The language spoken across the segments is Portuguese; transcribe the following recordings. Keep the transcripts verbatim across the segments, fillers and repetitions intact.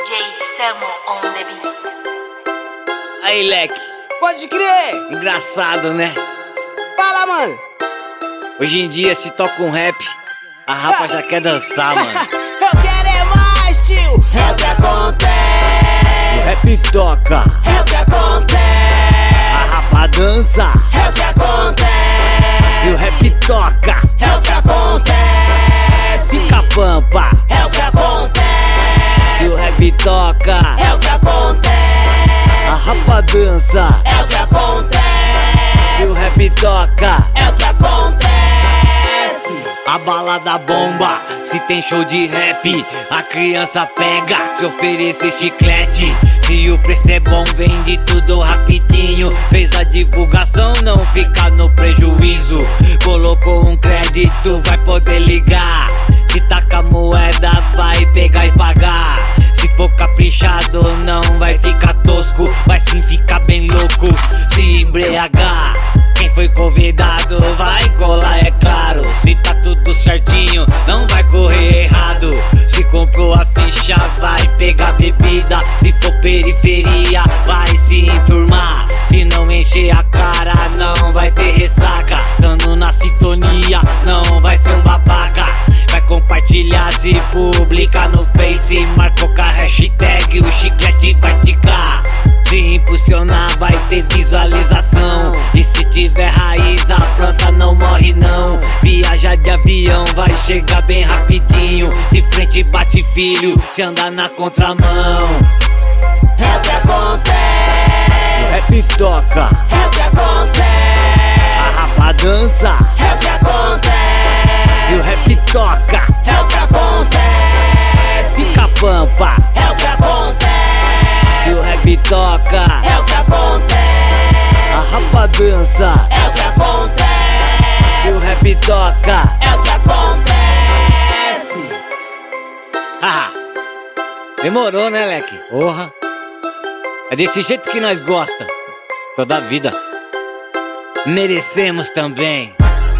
J Samo on the beat. Aí, leque. Pode crer! Engraçado, né? Fala, mano! Hoje em dia, se toca um rap, a rapa já quer dançar, mano. Eu quero é mais, tio! É o que acontece! O rap toca, É o que acontece! a rapa dança. É o que acontece! Se o rap toca, É o que acontece! fica pampa. É o que acontece! Se o rap toca, É o que acontece! a rapa dança. É o que acontece! Se o rap toca, É o que acontece! a balada bomba. Se tem show de rap, a criança pega. Se oferecer chiclete, se o preço é bom, vende tudo rapidinho. Fez a divulgação, não fica no prejuízo. Colocou um crédito, vai poder ligar. Se taca moeda, vai pegar e pagar. Se for caprichado, não vai ficar tosco. Vai sim ficar bem louco, se embriagar. Quem foi convidado vai colar, é claro. Se tá tudo certinho, não vai correr errado. Se comprou a ficha, vai pegar bebida. Se for periferia, vai se enturmar. Se não encher a cara, não vai ter ressaca. Tando na sintonia, não vai ser um babaca. Vai compartilhar, se publica no Face. Marcou com a hashtag, o chiclete vai esticar. Se impulsionar, vai ter visualização. E se tiver raiz, a planta não morre não. Viajar de avião, vai chegar bem rapidinho. De frente bate filho, se andar na contramão. É o que acontece! O rap toca, É o que acontece! a rapa dança. É o que acontece! Se o rap toca, É o que acontece! fica pampa. É o que acontece! Se o rap toca, É o que acontece! a rapa dança. É o que acontece! Se o rap toca, É o que acontece! haha. Demorou, né, leque? Porra. É desse jeito que nós gosta. Toda a vida. Merecemos também.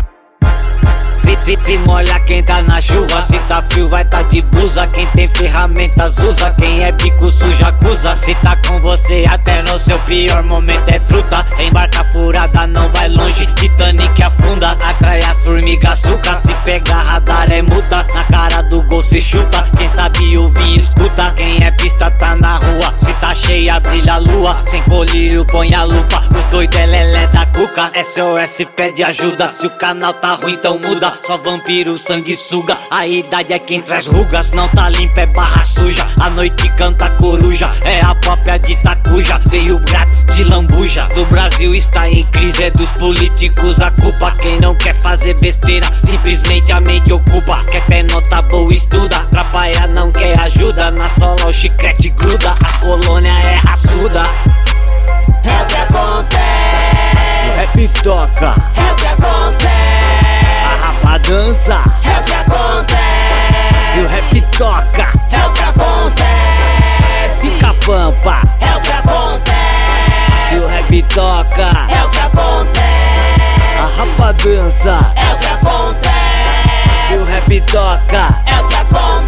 Se, se, se molha quem tá na chuva, se tá frio vai tá de blusa. Quem tem ferramentas usa, quem é bico sujo acusa. Se tá com você até no seu pior momento é truta. Embarca furada, não vai longe, Titanic afunda. Atrai as formigas açúcar, se pega radar é multa. Na cara do gol cê chuta, quem sabe ouvir escuta. Quem é pista tá na rua, se tá cheia brilha a lua. Sem colírio põe a lupa, os doidos é lelé da cuca. S O S pede ajuda, se o canal tá ruim então muda. Só vampiro sangue suga, a idade é quem traz rugas. Não tá limpa é barra suja, a noite canta coruja. É a própria de Tacuja, veio grátis de lambuja. Do Brasil está em crise, é dos políticos a culpa. Quem não quer fazer besteira, simplesmente a mente ocupa. Quer ter nota boa estuda, atrapalha não quer ajuda. Na sola o chiclete gruda, a colônia é raçuda. É o que acontece! O rap toca, É o que acontece! a rapa dança. É o que acontece! Se o rap toca, É o que acontece! fica pampa. É o que acontece! Se o rap toca, É o que acontece! a rapa dança. É o que acontece! Se o rap toca, É o que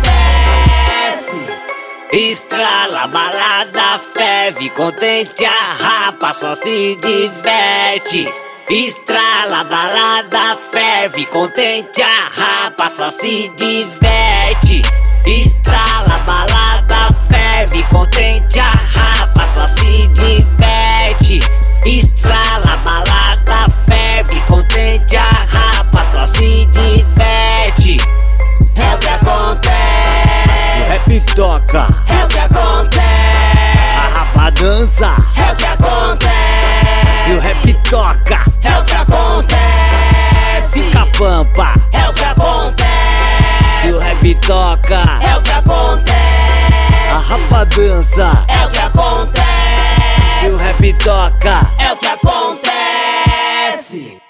acontece! estrala, balada, ferve, contente, a rapa só se diverte. Estrala, balada, ferve, contente, a rapa só se diverte. Estrala, balada, ferve, contente, a rapa só se diverte. Estrala, balada, ferve, contente, a rapa só se diverte. É o que acontece! O rap toca, É o que acontece! a rapa dança. É o que acontece! Se o rap toca, É o que acontece! fica pampa. É o que acontece! Se o rap toca, É o que acontece! a rapa dança. É o que acontece! Se o rap toca, É o que acontece!